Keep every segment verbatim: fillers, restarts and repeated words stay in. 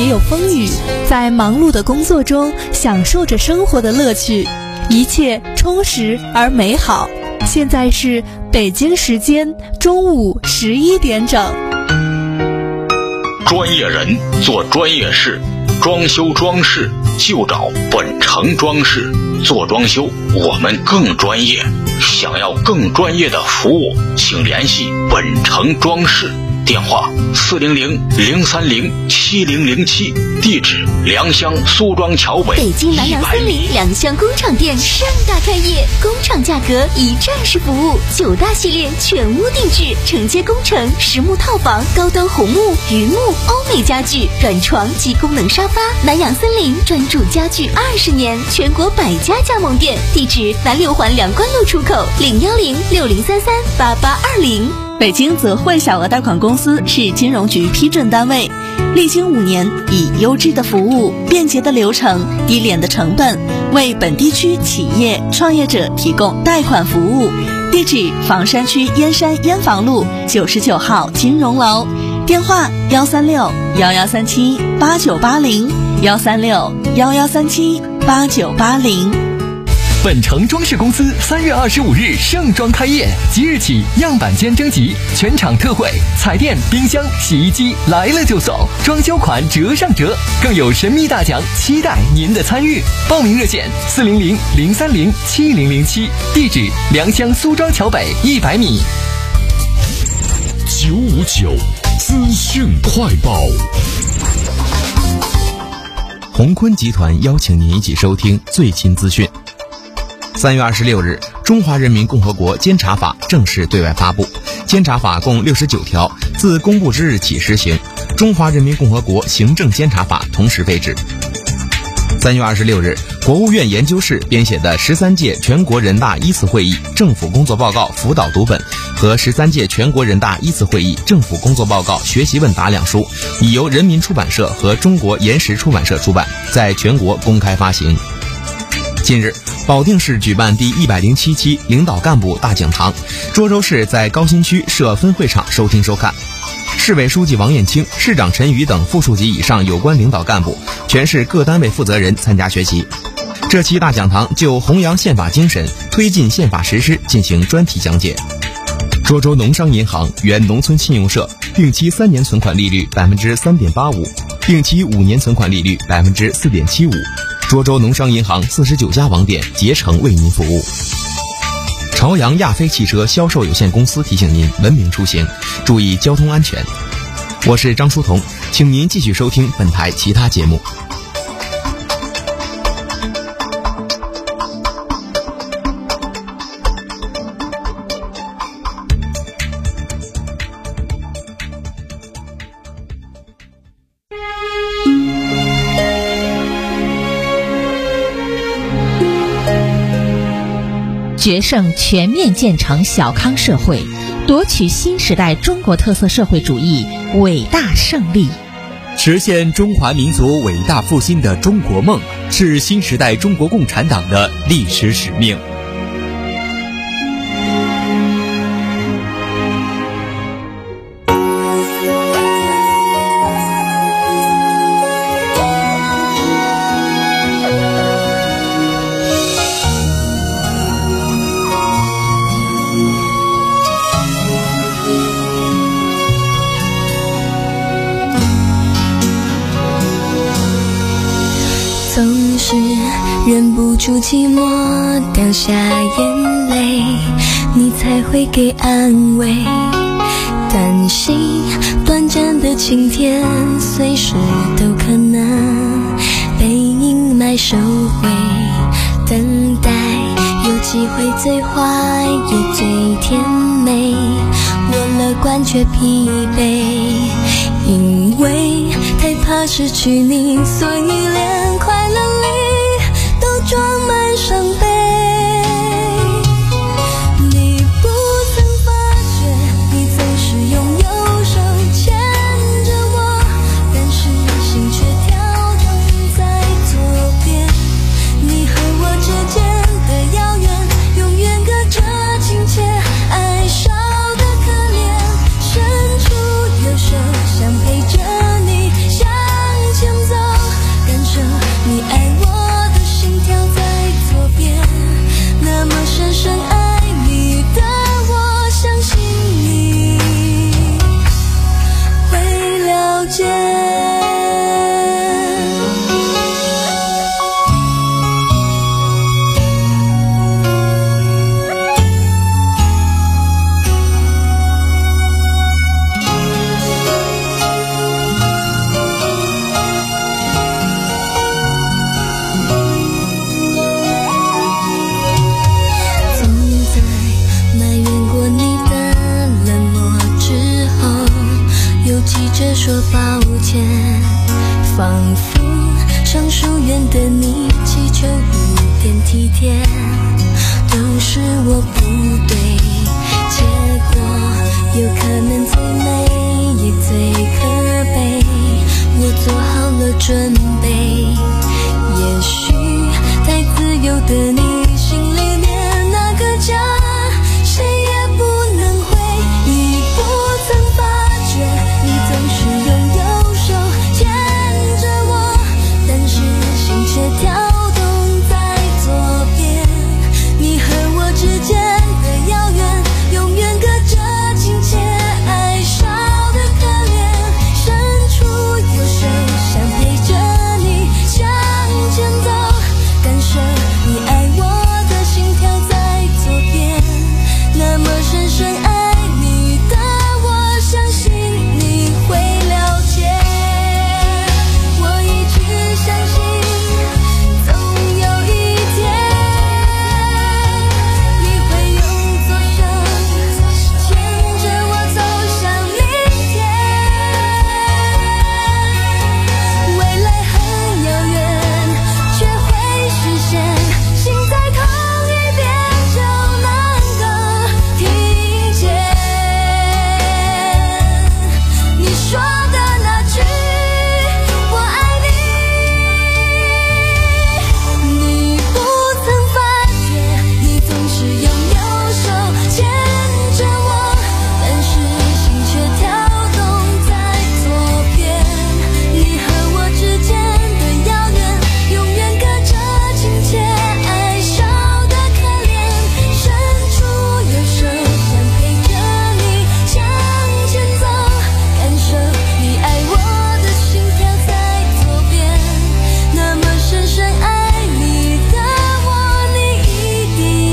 也有风雨，在忙碌的工作中享受着生活的乐趣，一切充实而美好。现在是北京时间中午十一点整。 专业人做专业事，装修装饰就找本城装饰。做装修我们更专业，想要更专业的服务，请联系本城装饰。电话四零零零三零七零零七，地址良乡苏庄桥北。 北京南洋森林良乡工厂店盛大开业，工厂价格一站式服务，九大系列全屋定制，承接工程、实木套房、高端红木、榆木、欧美家具、软床及功能沙发。南洋森林专注家具二十年，全国百家加盟店，地址南六环梁关路出口，零幺零六零三三八八二零。 北京泽汇小额贷款公司是金融局批准单位，历经五年，以优质的服务、便捷的流程、低廉的成本，为本地区企业创业者提供贷款服务。地址：房山区燕山燕房路九十九号金融楼，电话：幺三六幺幺三七八九八零，幺三六幺幺三七八九八零。 本城装饰公司三月二十五日盛装开业，即日起样板间征集，全场特惠，彩电、冰箱、洗衣机来了就送，装修款折上折，更有神秘大奖，期待您的参与。报名热线四零零零三零七零零七，地址良乡苏庄桥北一百米。 九五九资讯快报。 鸿坤集团邀请您一起收听最新资讯。三月二十六日，中华人民共和国监察法正式对外发布。监察法共六十九条，自公布之日起施行。中华人民共和国行政监察法同时废止。三月二十六日，国务院研究室编写的十三届全国人大一次会议政府工作报告辅导读本和十三届全国人大一次会议政府工作报告学习问答两书，已由人民出版社和中国岩石出版社出版，在全国公开发行。近日，保定市举办第一百零七期领导干部大讲堂，涿州市在高新区设分会场收听收看。市委书记王艳清、市长陈瑜等副处级以上有关领导干部、全市各单位负责人参加学习。这期大讲堂就弘扬宪法精神、推进宪法实施进行专题讲解。涿州农商银行原农村信用社定期三年存款利率百分之三点八五，定期五年存款利率百分之四点七五。涿州农商银行四十九家网点竭诚为您服务。朝阳亚飞汽车销售有限公司提醒您文明出行，注意交通安全。我是张书彤，请您继续收听本台其他节目。 决胜全面建成小康社会，夺取新时代中国特色社会主义伟大胜利， 实现中华民族伟大复兴的中国梦，是新时代中国共产党的历史使命。 总是忍不住寂寞，掉下眼泪，你才会给安慰。担心短暂的晴天，随时都可能被阴霾收回。等待有机会最坏也最甜美，我乐观却疲惫，因为太怕失去你，所以连快乐里都装满伤悲。你不曾发觉，你总是用右手牵着我，但是心却跳动在左边。你和我之间的遥远，永远隔着亲切，爱少的可怜，伸出右手想陪着你向前仿佛上疏远的你，祈求一点体贴，都是我不对，结果有可能最美也最可悲，我做好了准备，也许太自由的你心里面那个家，谁也不能回，你不曾发觉，你总是用右手牵着我，但是心却跳动在左边，你和我之间的遥远，永远隔着亲切爱少的可怜，伸出右手想陪着你向前走，感受你爱我的心跳在左边，那么深深爱你的我，相信你会了解，我一直相信总有一天你会用左手牵着我走向明天，未来很遥远却会实现，心在痛一遍就能够听见你说的那句我爱你，你不曾发觉，你总是用右手牵着我，但是心却跳动在左边，你和我之间的遥远，永远隔着亲切爱少的可怜，伸出右手想陪着你向前走，感受你爱我的心跳在左边，那么深深爱你的我，你一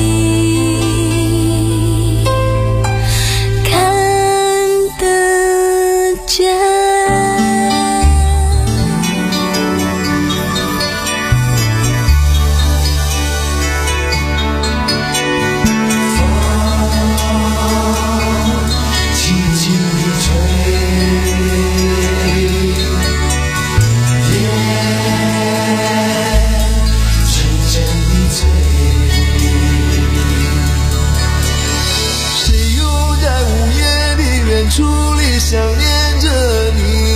定看得见。 轻轻地吹，夜深深的醉，谁又在午夜的远处里想念着你，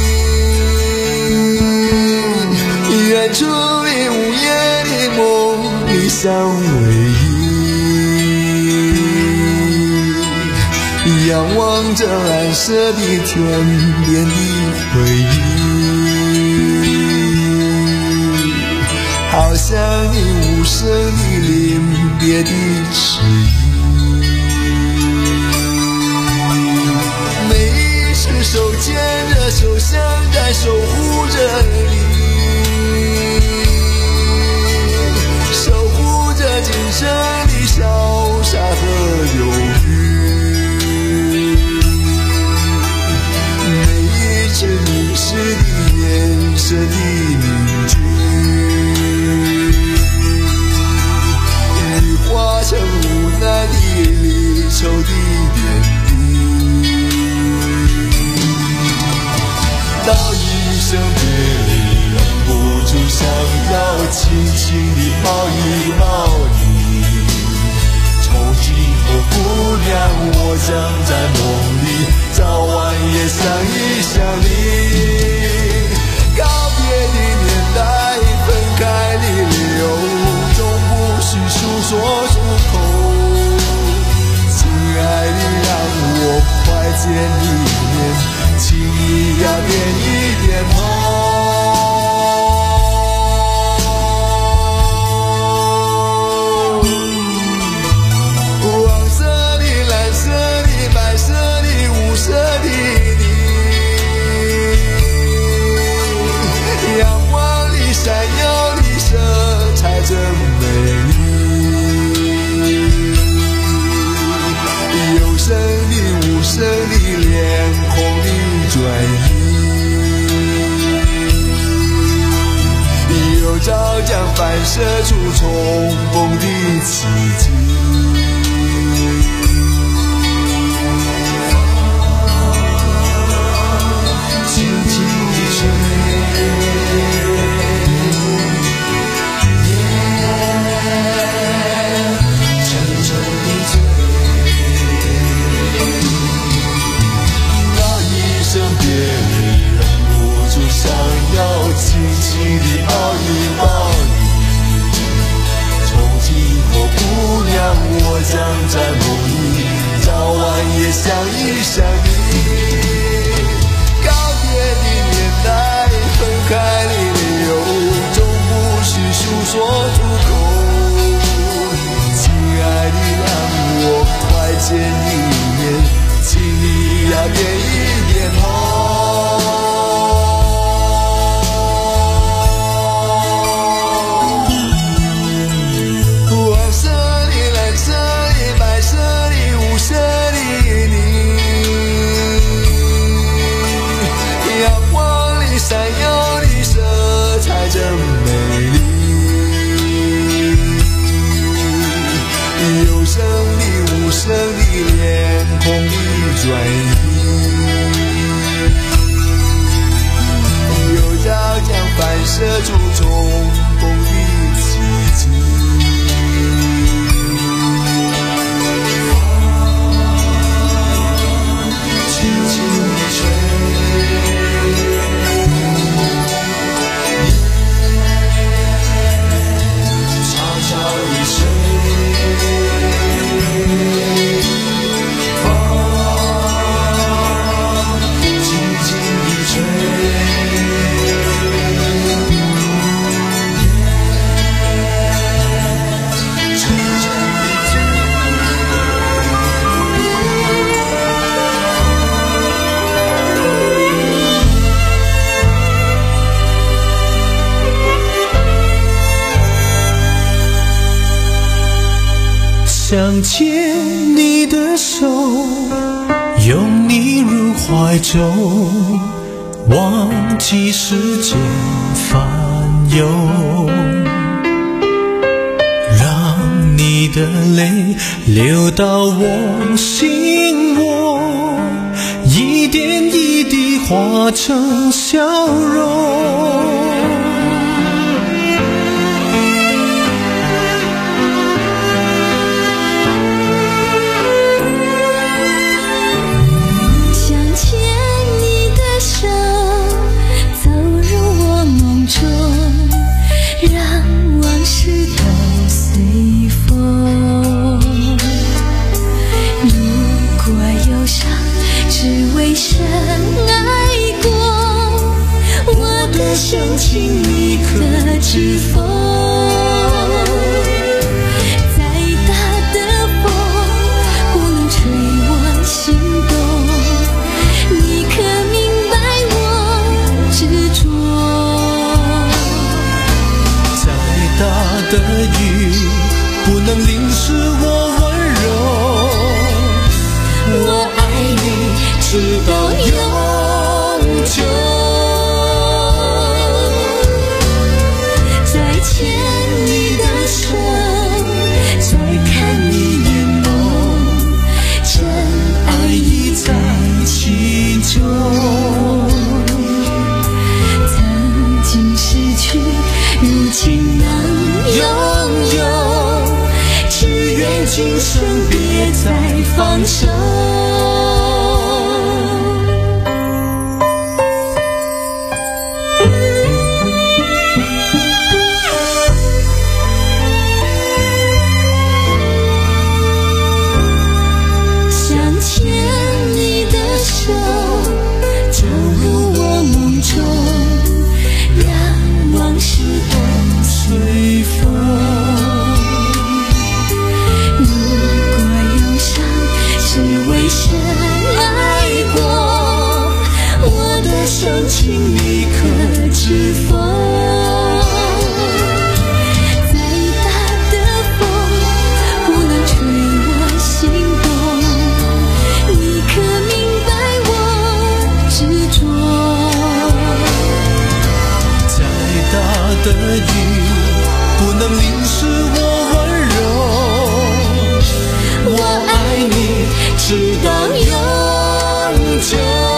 远处里午夜的梦里相偎依，仰望着蓝色的天边的回忆，好像你无声的临别的迟疑，每一次手牵着手像在守护着你，守护着今生的潇洒和忧郁，每一次凝视的眼神的凝聚，已化成无奈的离愁的点滴，道一声别离，忍不住想要轻轻地抱一抱你，从今后姑娘我将在梦里早晚也想一想你，告别的年代，分开的理由终不需诉说出口，亲爱的让我快见一面，请你要点一点头，黄色的蓝色的白色的五色的你，阳光里闪耀的色彩真美丽，有声的无声的脸孔的转移，有照将反射出重逢的奇迹，轻轻地吹。 就重逢的奇迹。风轻轻地吹，悄悄地睡， 想牵你的手，拥你入怀中，忘记世间烦忧，让你的泪流到我心窝，一点一滴化成笑容。深情你可知否？再大的风不能吹我心动，你可明白我执着？再大的雨不能淋湿我温柔，我爱你直到永久。牵你的手，再看你眼眸，真爱已在其中。曾经失去，如今能拥有，只愿今生别再放手。深情你可知否？再大的风不能吹我心动，你可明白我执着？再大的雨不能淋湿我温柔，我爱你直到永久。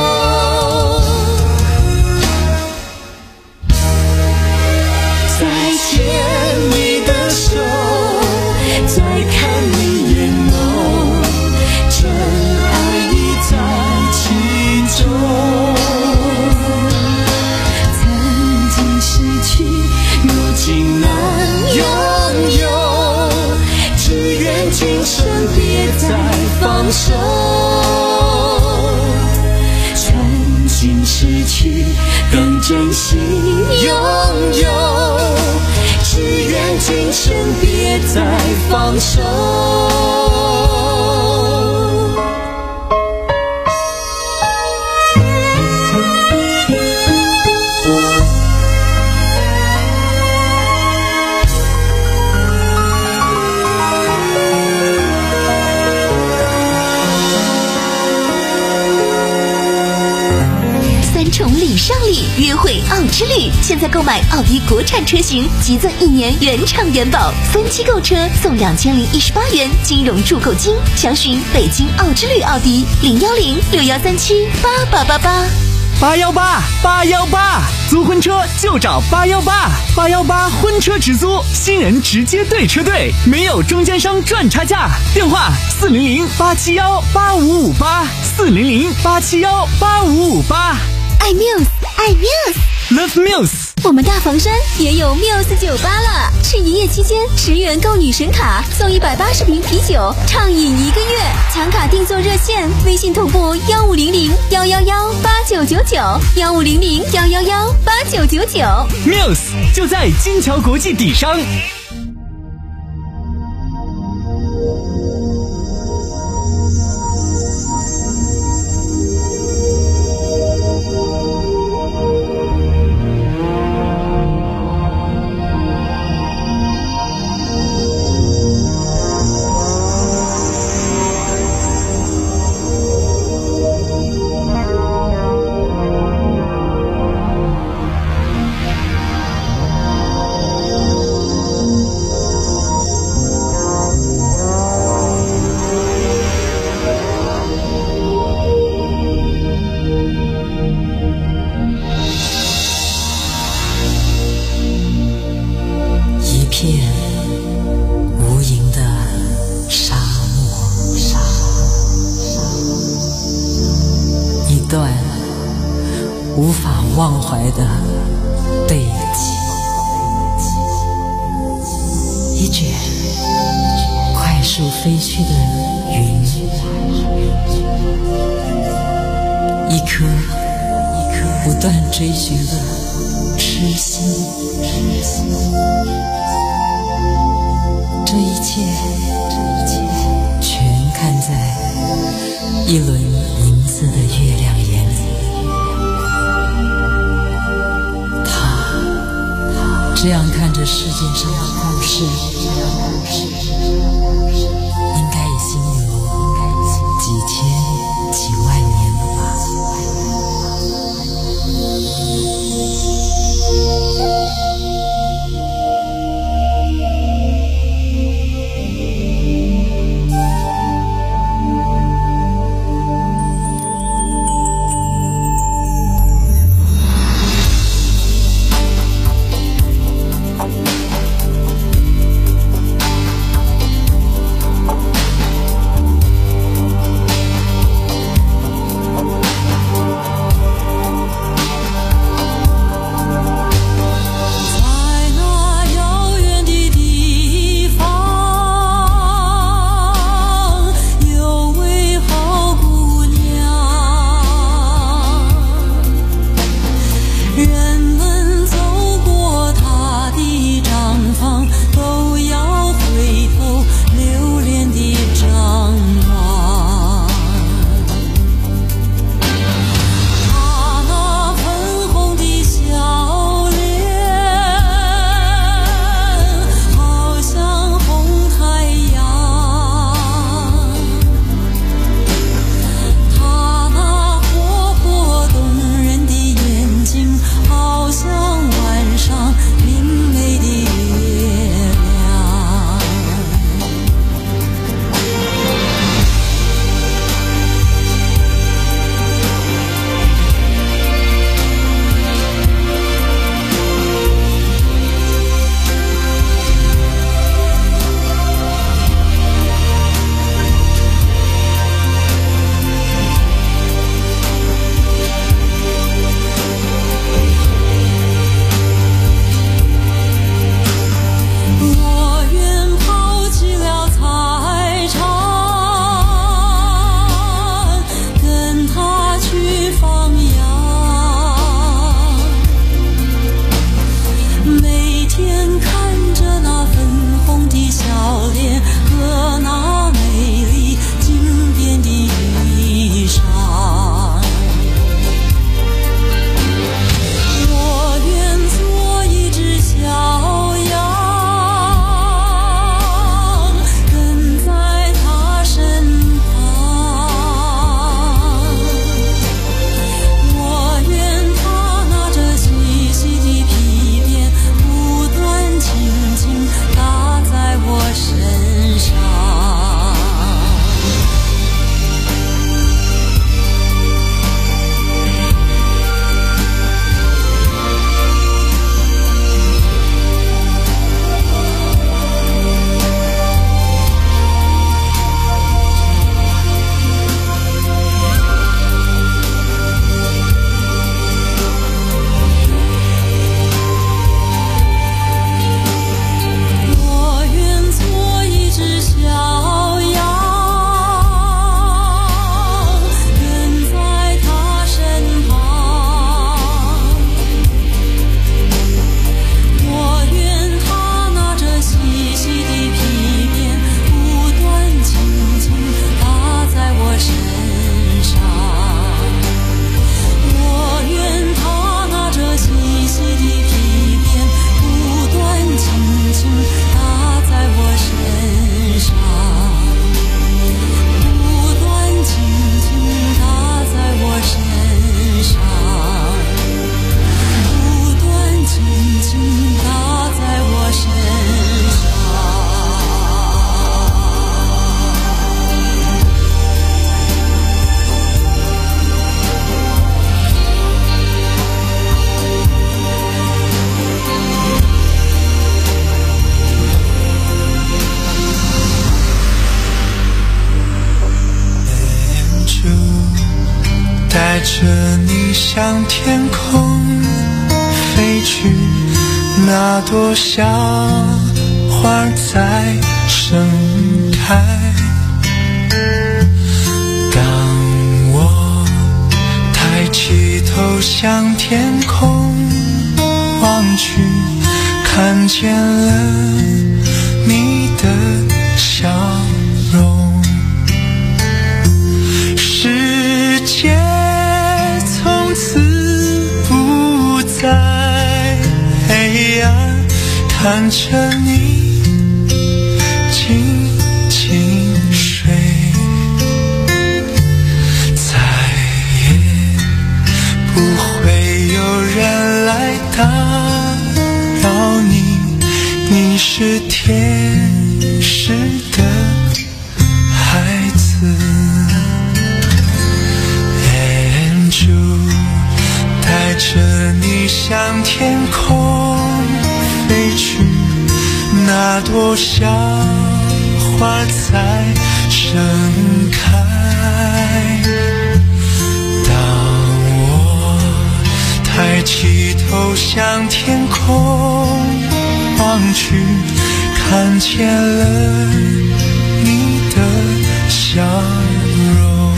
放手，曾经失去，更珍惜拥有，只愿今生别再放手。上礼约会奥之旅，现在购买奥迪国产车型，即赠一年原厂原保，分期购车送两千零一十八元金融注购金。详询北京奥之旅奥迪零幺零六幺三七八八八八。 八幺八八幺八，租婚车就找八幺八，八幺八婚车直租，新人直接对车队，没有中间商赚差价。电话四零零八七幺八五五八，四零零八七幺八五五八。 爱 Muse， 爱 Muse，Love Muse。 我们大房山也有 Muse 酒吧了，是一夜期间十元购女神卡送一百八十瓶啤酒，畅饮一个月。抢卡订座热线：微信同步幺五零零幺幺幺八九九九，幺五零零幺幺幺八九九九。 Muse 就在金桥国际底商。 无法忘怀的背脊，一卷快速飞去的云，一颗一颗不断追寻的痴心，这一切全看在一轮银色的月亮眼里。这样看着世界上的故事，应该已经有几千几万年了吧。 向天空飞去，那朵小花在盛开。当我抬起头向天空望去，看见了你的笑容，世界从此不再黑暗，看着你静静睡，再也不会有人来打扰你，你是天使的孩子。Angel 带着你向天空飞去，那朵小花在盛开。当我抬起头向天空望去，看见了你的笑容，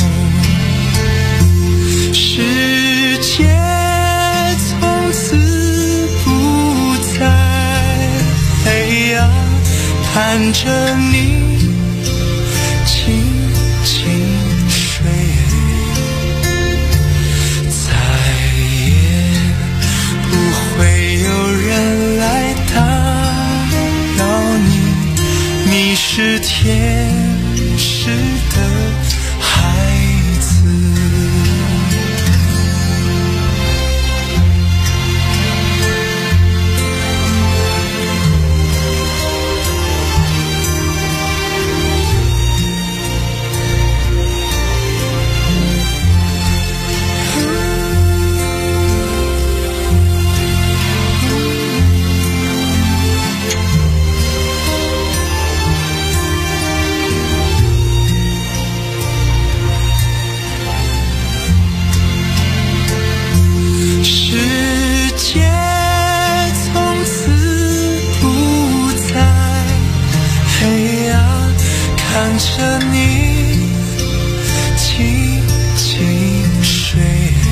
世界从此不再黑暗，看着你静静睡，再也不会有人来打扰你，你是天使的孩子。世界从此不再黑暗，看着你静静睡，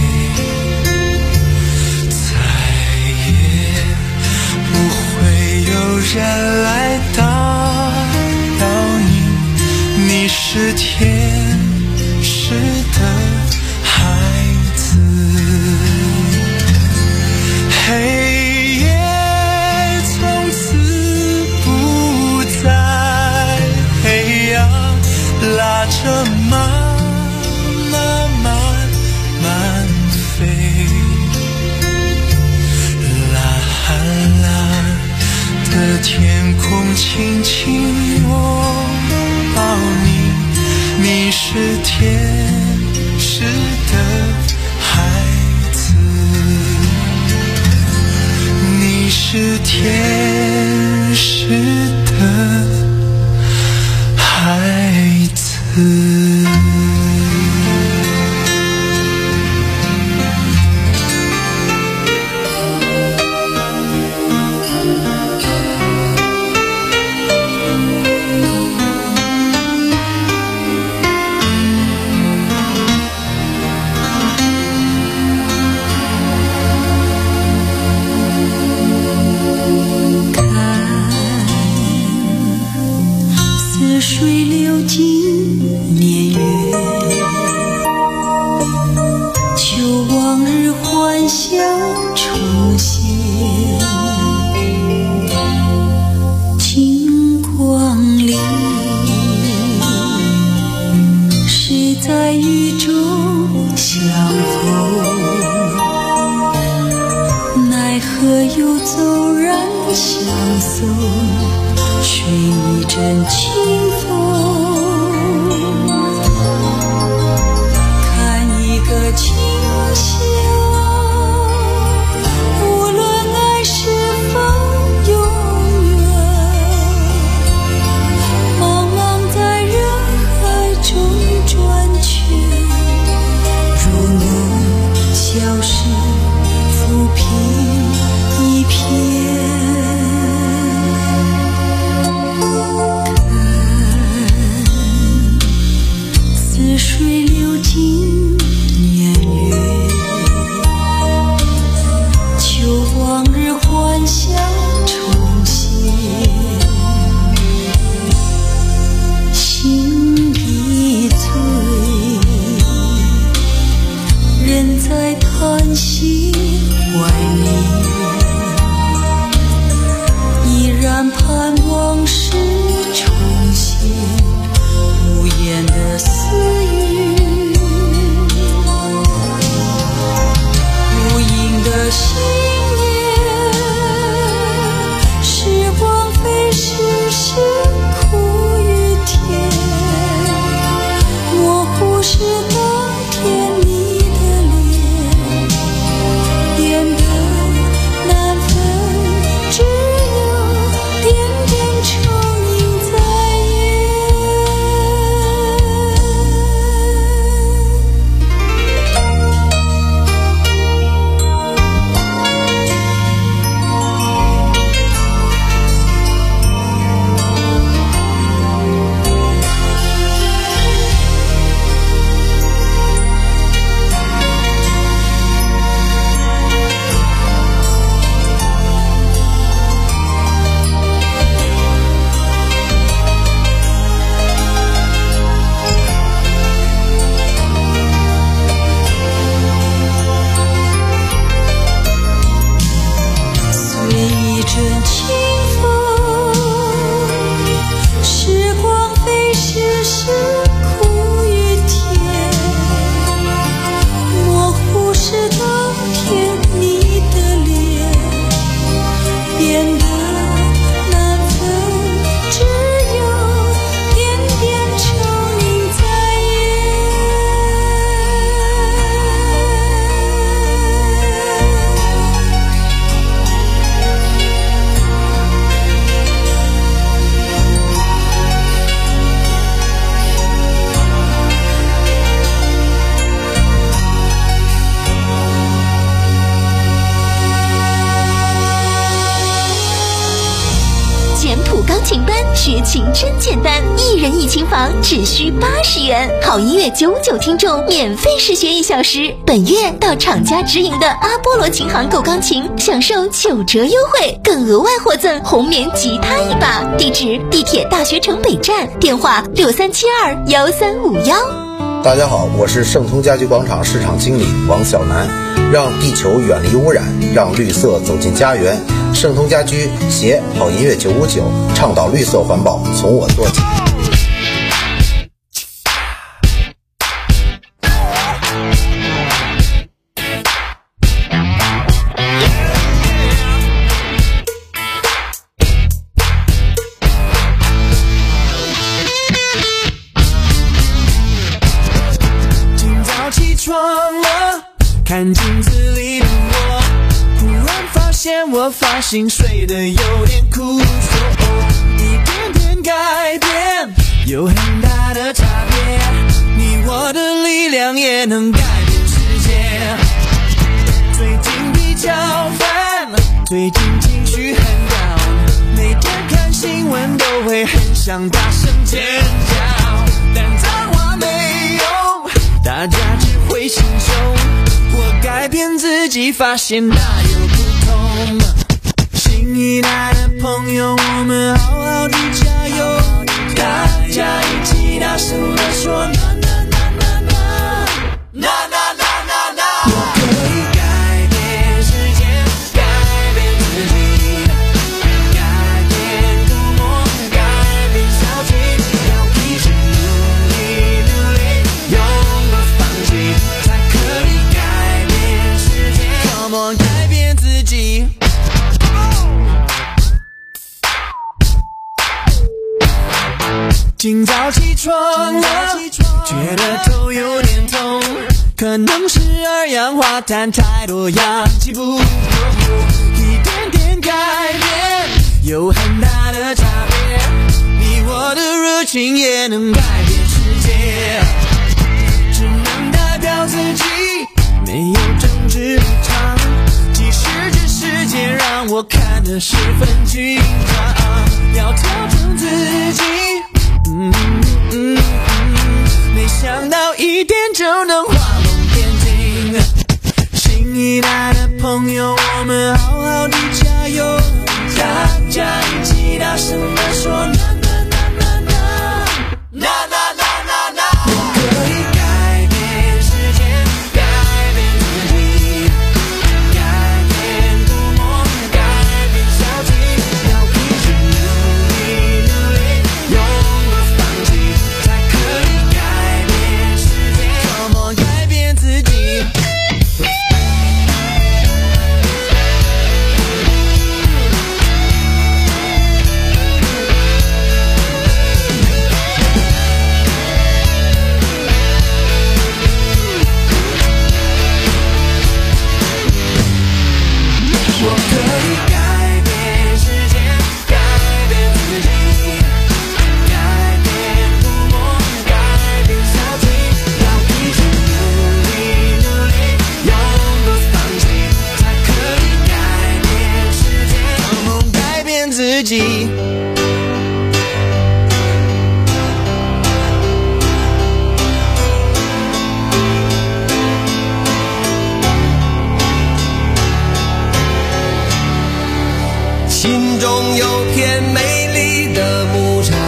再也不会有人来打扰你，你是天使的孩子。黑夜从此不再黑暗，拉着慢慢慢慢飞，蓝蓝的天空轻轻拥抱你，你是天使的孩子，你是天使的孩子。 水流进年月，求往日欢笑重现。金光里，谁在雨中相逢？奈何又骤然相送，吹一阵清风。清香，无论爱是否永远，茫茫在人海中转圈，如梦消失变的那份只有点点澄明在简谱钢琴班学琴真简单，一人一琴房只需八十元，好音乐九九听众免费试学一小时。本月到厂家直营的阿波罗琴行购钢琴，享受九折优惠，更额外获赠红棉吉他一把。地址：地铁大学城北站，电话六三七二幺三五幺。 大家好，我是盛通家居广场市场经理王小南。让地球远离污染，让绿色走进家园。盛通家居携好音乐九五九，倡导绿色环保，从我做起。 今早起床了，看镜子里的我，突然发现我发型睡得有点枯瘦，一点点改变有很大的差别，你我的力量也能改变世界。最近比较烦，最近情绪很down，每天看新闻都会很想大声尖叫，但脏话没用，大家只会心胸。我改变自己，发现大有不同。新一代的朋友，我们好好的加油，大家一起大声地说呐呐呐呐呐呐呐呐呐呐。我可以改变世界，改变自己，改变涂抹，改变消极，要一直努力努力，永不放弃，才可以改变世界。Come on， 改变自己。今早起床了，觉得头有点痛，可能是二氧化碳太多，氧气不够，一点点改变有很大的差别，你我的热情也能改变世界，只能代表自己，没有政治立场，即使这世界让我看得十分紧张，要调整自己。嗯嗯嗯，没想到一点就能画龙点睛。新一代的朋友，我们好好的加油，大家一起大声地说呐呐呐呐呐呐呐呐呐。我可以改变世界，改变自己，改变涂抹，改变消极，要一直努力努力，永才可以改变世界，怎么改变自己？我可以改变世界，改变自己。改变涂抹，改变消极，要一直努力努力，永不放弃，才可以改变世界，怎么改变自己？心中有片美丽的牧场，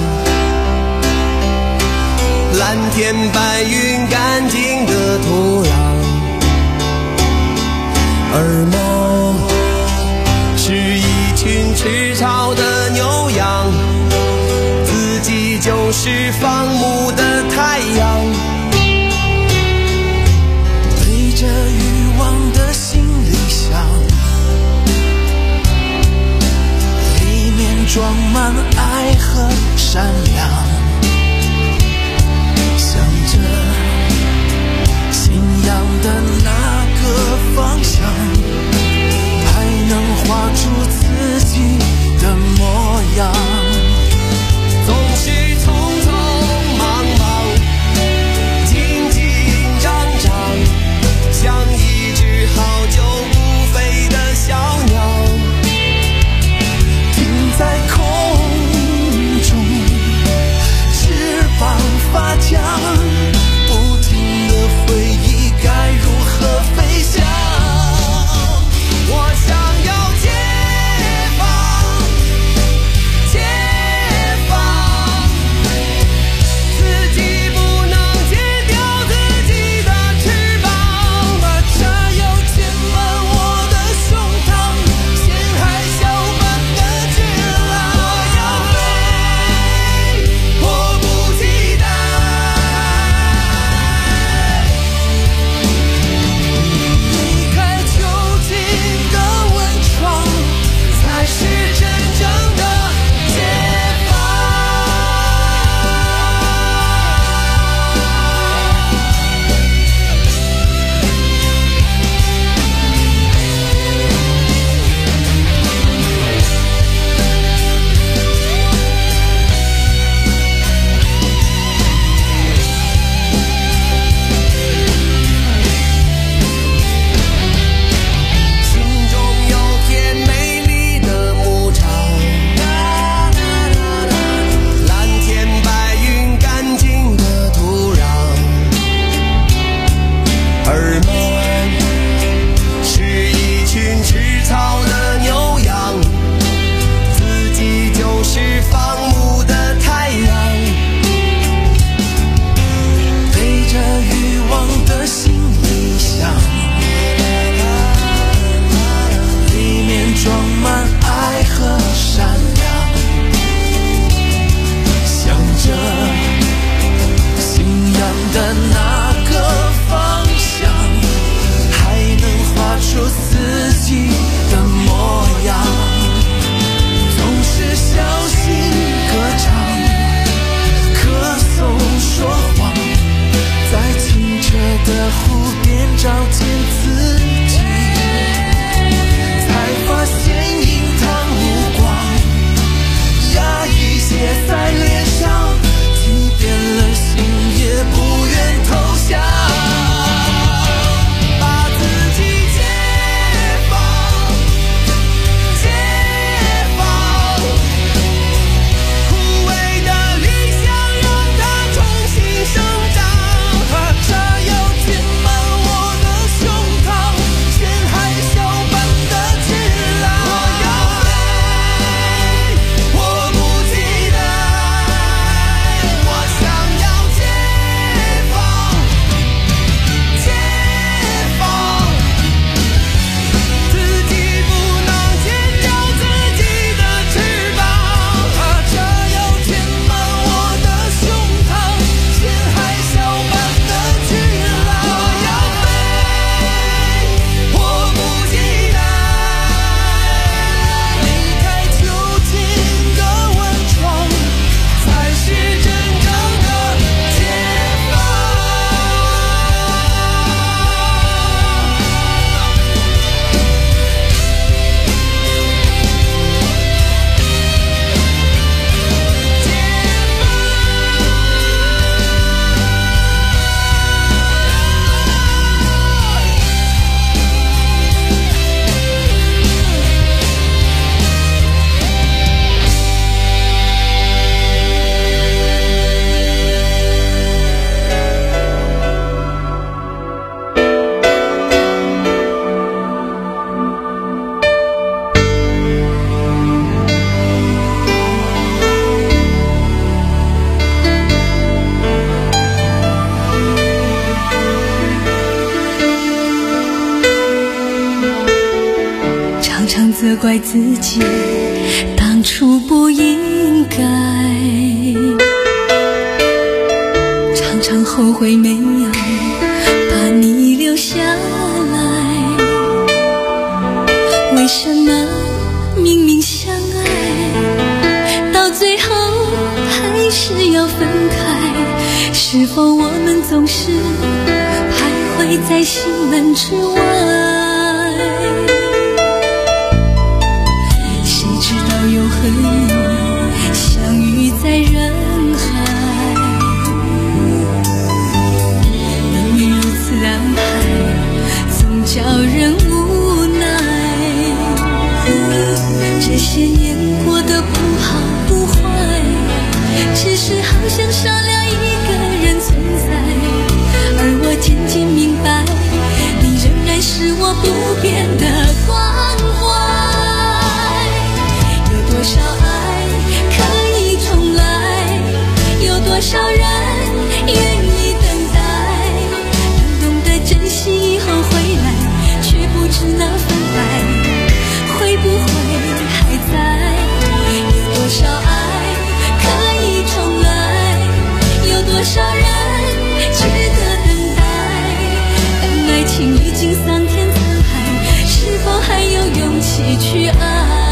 蓝天白云，干净的土壤，而猫是一群吃草的牛羊，自己就是放牧的太阳，对着欲望的心里想， 满爱和善良，向着信仰的那个方向，还能画出自己的模样。总是匆匆忙忙，紧紧张张，像一只好久不飞的小鸟，停在空中，翅膀发僵，不停的回忆该如何飞翔。我想要解放，解放，自己不能剪掉自己的翅膀，把车又填满我的胸膛，像海啸般的巨浪。我要飞，迫不及待，离开囚禁的温床，才是真正的解放。心中有片美丽的牧场，蓝天白云干净的土壤，儿们是一群吃草的牛羊，自己就是放牧的太阳，背着欲望的行李箱，里面装满爱和善良，向着信仰的那个方向，还能画出自己的模样。总是小心歌唱，咳嗽说谎，在清澈的湖边找见自己，才发现印堂无光，压抑写在脸上，即便了心也不愿投降，把自己解放，解放，枯萎的理想让它重新生长，这又填满我的胸膛，像海啸般的巨浪。我要飞，迫不及待，我想要解放，解放，自己不能剪掉自己的翅膀，这又填满我的胸膛，像海啸般的巨浪。我要飞，迫不及待，离开囚禁的温床，才是真正的解放。 常常责怪自己当初不应该，常常后悔没有把你留下来。为什么明明相爱，到是否我们总是徘徊在心门之外？谁知道又和你相遇在人海，命运如此安排，总叫人无奈。这些年过得不好不坏，只是好像少了一个人存在，而我渐渐明白，你仍然是我不变的关怀。有多少爱可以重来，有多少人愿意等待，当懂得珍惜以后回来，却不知那份爱会不会还在。有多少爱可以重来，有多少人值得等待，当爱情已经桑田沧海，是否还有勇气去爱？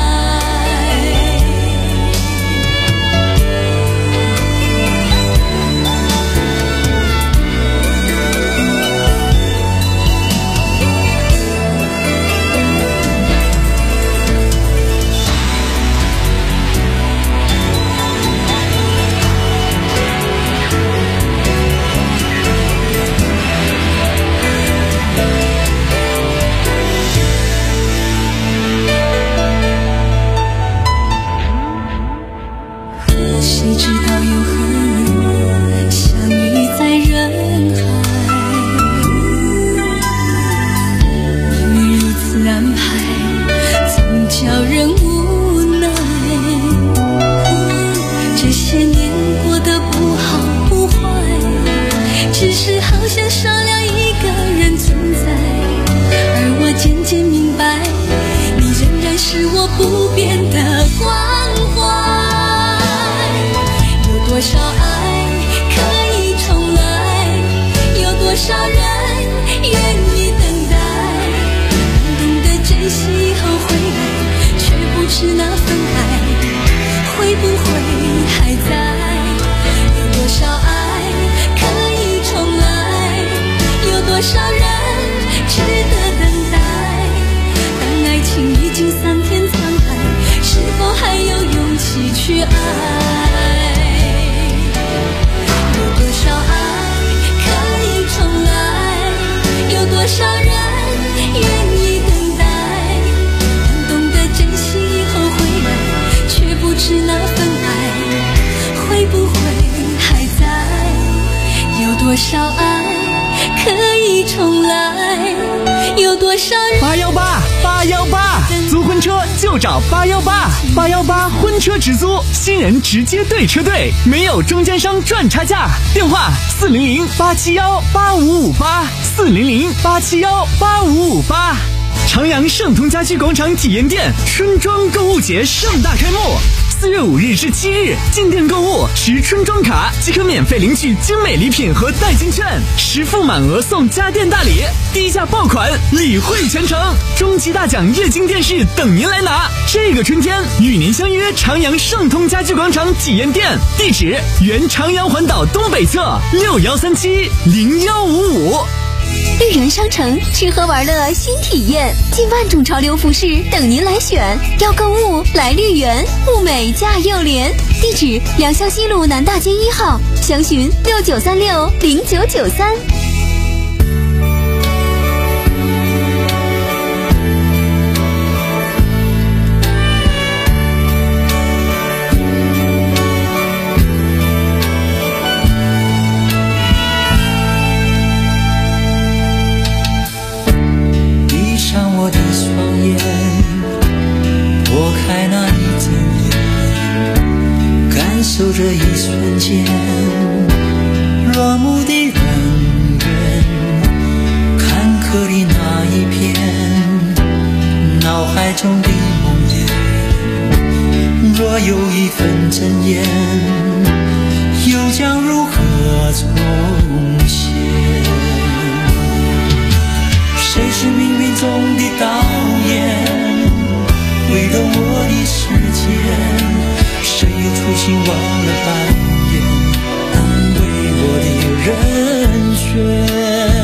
多少爱可以重来，有多少人八幺八八幺八，租婚车就找八幺八八幺八婚车直租，新人直接对车队，没有中间商赚差价。电话四零零八七幺八五五八，四零零八七幺八五五八。长阳盛通家居广场体验店春装购物节盛大开幕。四月五日至七日，进店购物持春装卡即可免费领取精美礼品和代金券，实付满额送家电大礼，低价爆款，礼惠全程，终极大奖液晶电视等您来拿。这个春天与您相约长阳盛通家居广场体验店，地址原长阳环岛东北侧六幺三七零幺五五。 绿园商城吃喝玩乐新体验，近万种潮流服饰等您来选。要购物来绿园，物美价又廉。地址良校西路南大街一号，详询六九三六零九九三。 我的双眼，拨开那一阵烟，感受这一瞬间，落幕的人员，坎坷的那一片，脑海中的梦魇，若有一份真言，又将如何重现？谁是命运中的导演，挥动我的时间？谁有粗心忘了扮演，安慰我的人选。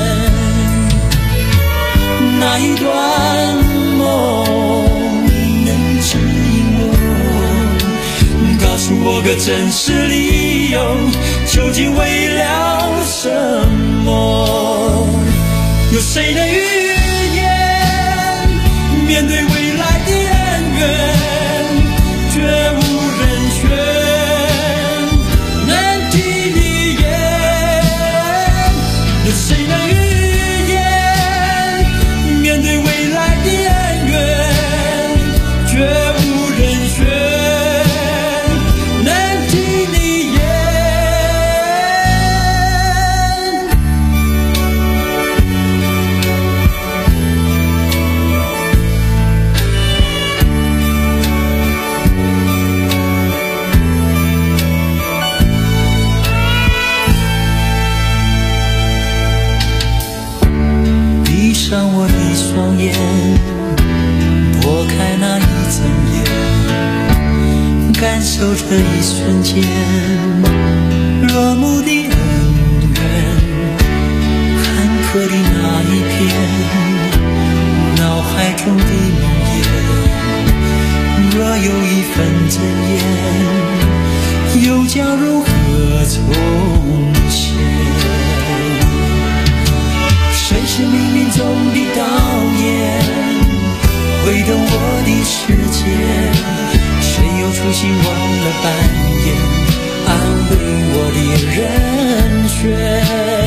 那一段梦能指引我，告诉我个真实理由，究竟为了什么？有谁能预言面对未来的恩怨，绝无人选能替你演？有谁能预言面对未来的恩怨，绝无人选能替你演？闭上我的双眼，拨开那一层烟，感受这一瞬间落幕的恩怨，坎坷的那一片脑海中的梦魇，若有一份真言，又将如何重现？谁是冥冥中的导演，挥动我的世界？谁又粗心忘了扮演安慰我的人选？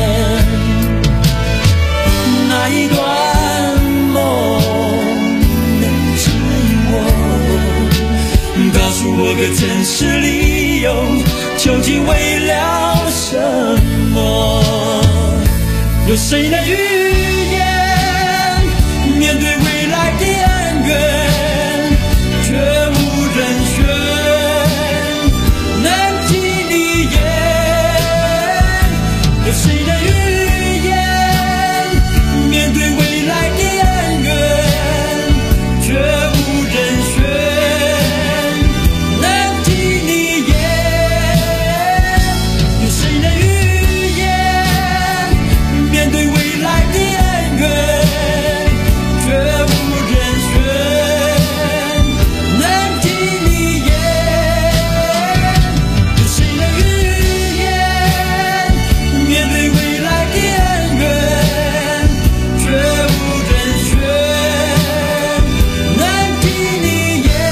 那一段梦能指引我，告诉我个真实理由，究竟为了什么？有谁能预言面对未来的恩怨，绝无人选能替你演？有谁能预言面对未来的恩怨，绝无人选能替你演？有谁能预言面对未来的恩怨，绝无人选能替你演？有谁能预言面对未来的恩怨，绝无人选能替你演？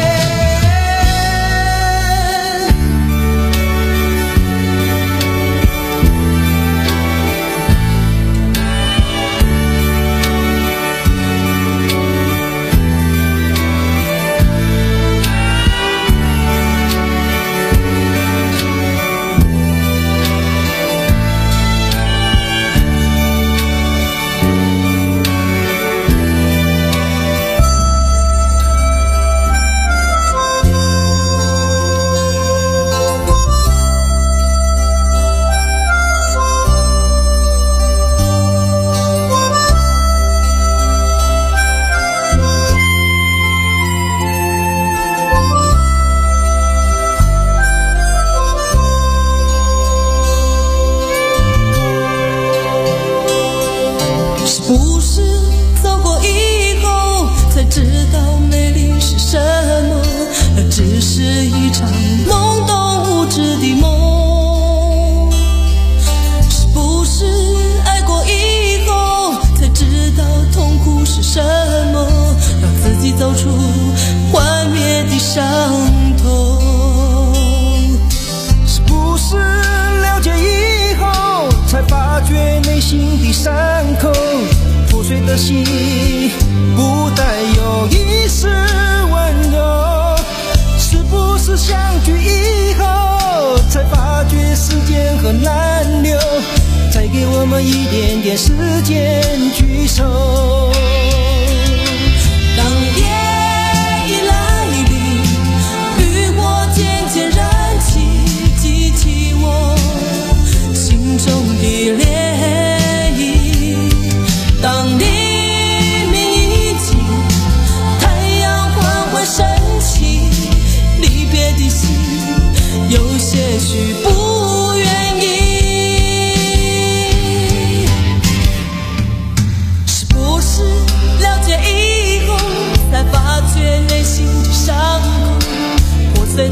是不是走过以后才知道美丽是什么？那只是一场懵懂无知的梦。是不是爱过以后才知道痛苦是什么？让自己走出幻灭的伤痛。 是不是了解以后才发觉内心的伤口？破碎的心不带有一丝温柔。是不是相聚以后才发觉时间很难留？再给我们一点点时间聚首。 当夜已来临，余火渐渐燃起，激起我心中的涟漪。当黎明已尽，太阳缓缓升起，离别的心有些许不愿意。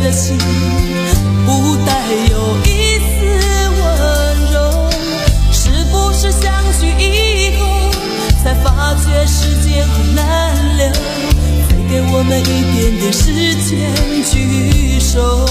的心，不带有一丝温柔。是不是相聚以后，才发觉时间好难留，再给我们一点点时间聚首。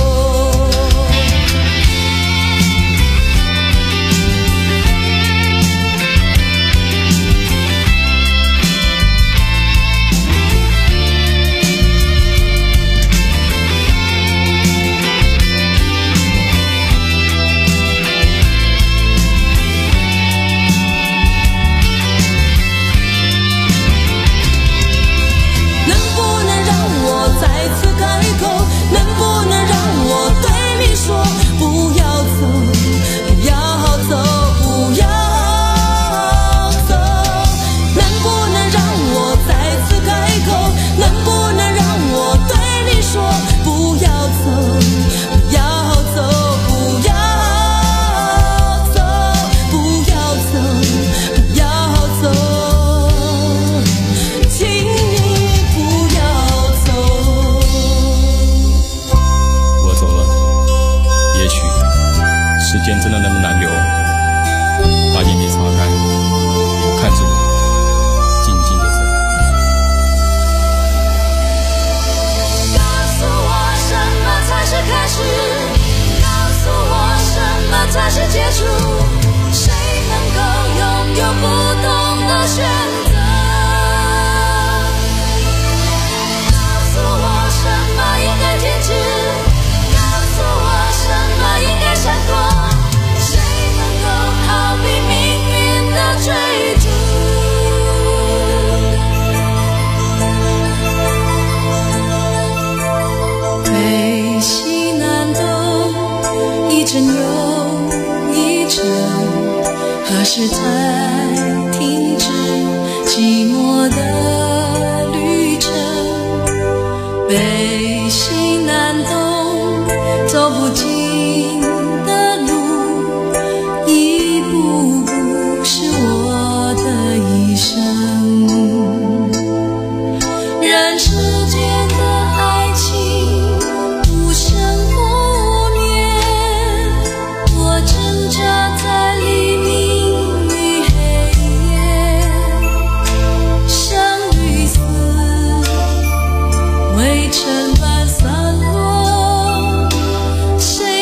何时才停止寂寞的旅程？北西南东走不尽的路，一步步是我的一生。人世间的爱情无声不灭，我挣扎在黎明与黑夜，生与死为尘般散落，谁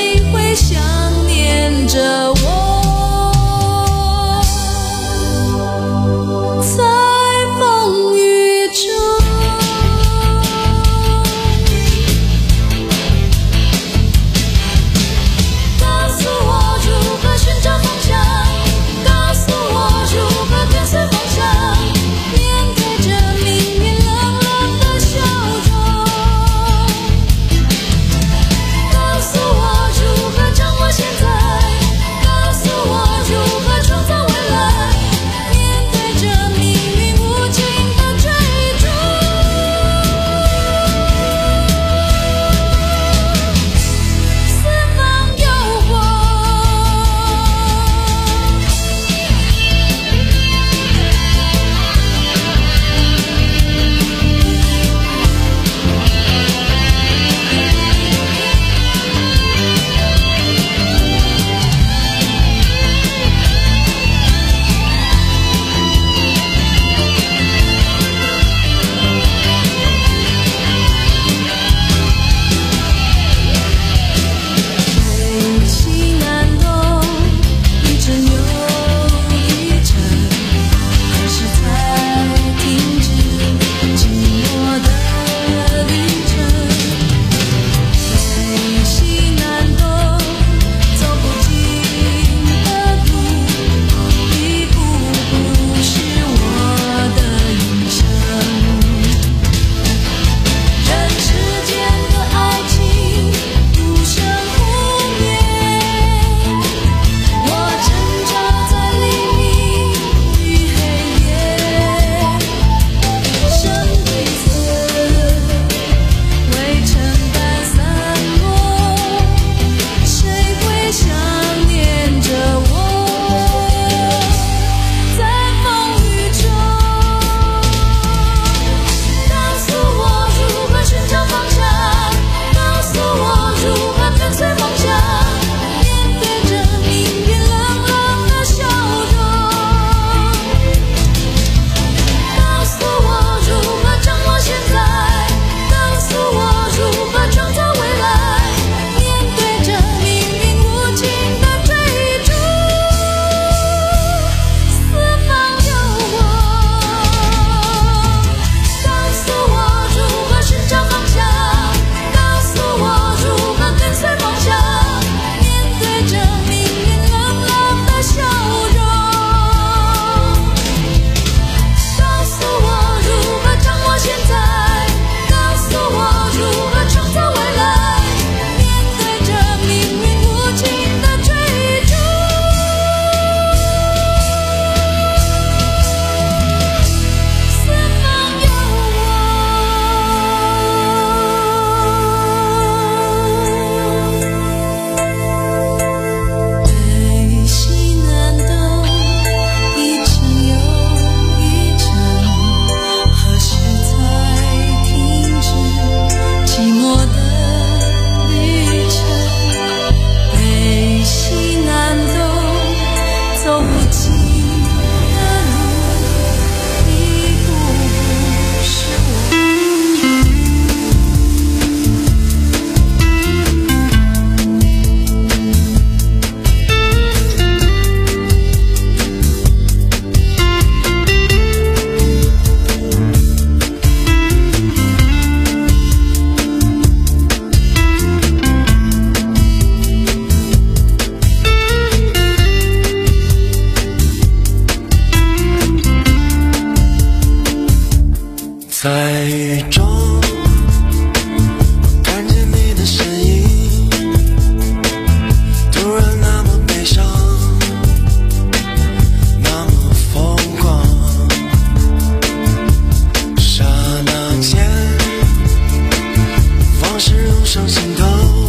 上心头，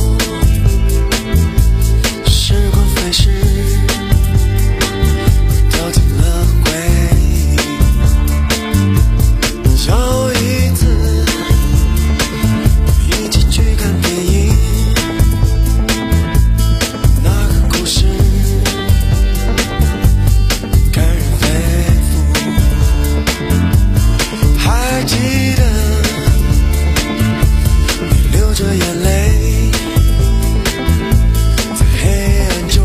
时光飞逝，我掉进了回忆。有一次一起去看电影，那个故事感人肺腑，还记得你流着眼泪，在黑暗中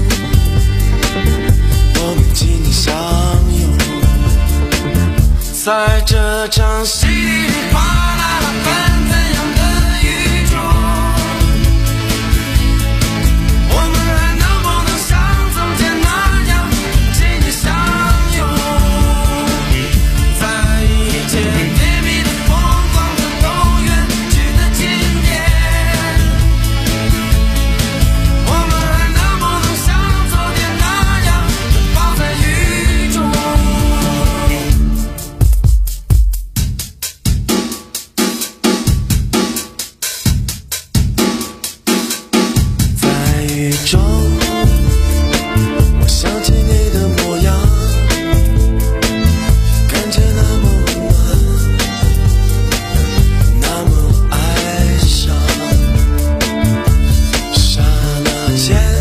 我们紧紧相拥，在这场戏里哗啦啦翻怎样的宇宙，我们还能不能像从前那样紧紧相拥，在一切甜蜜的疯狂的都远去的今天，我们还能不能像昨天那样抱在雨中，在雨中我想起你的模样，感觉那么温暖，那么哀伤，刹那间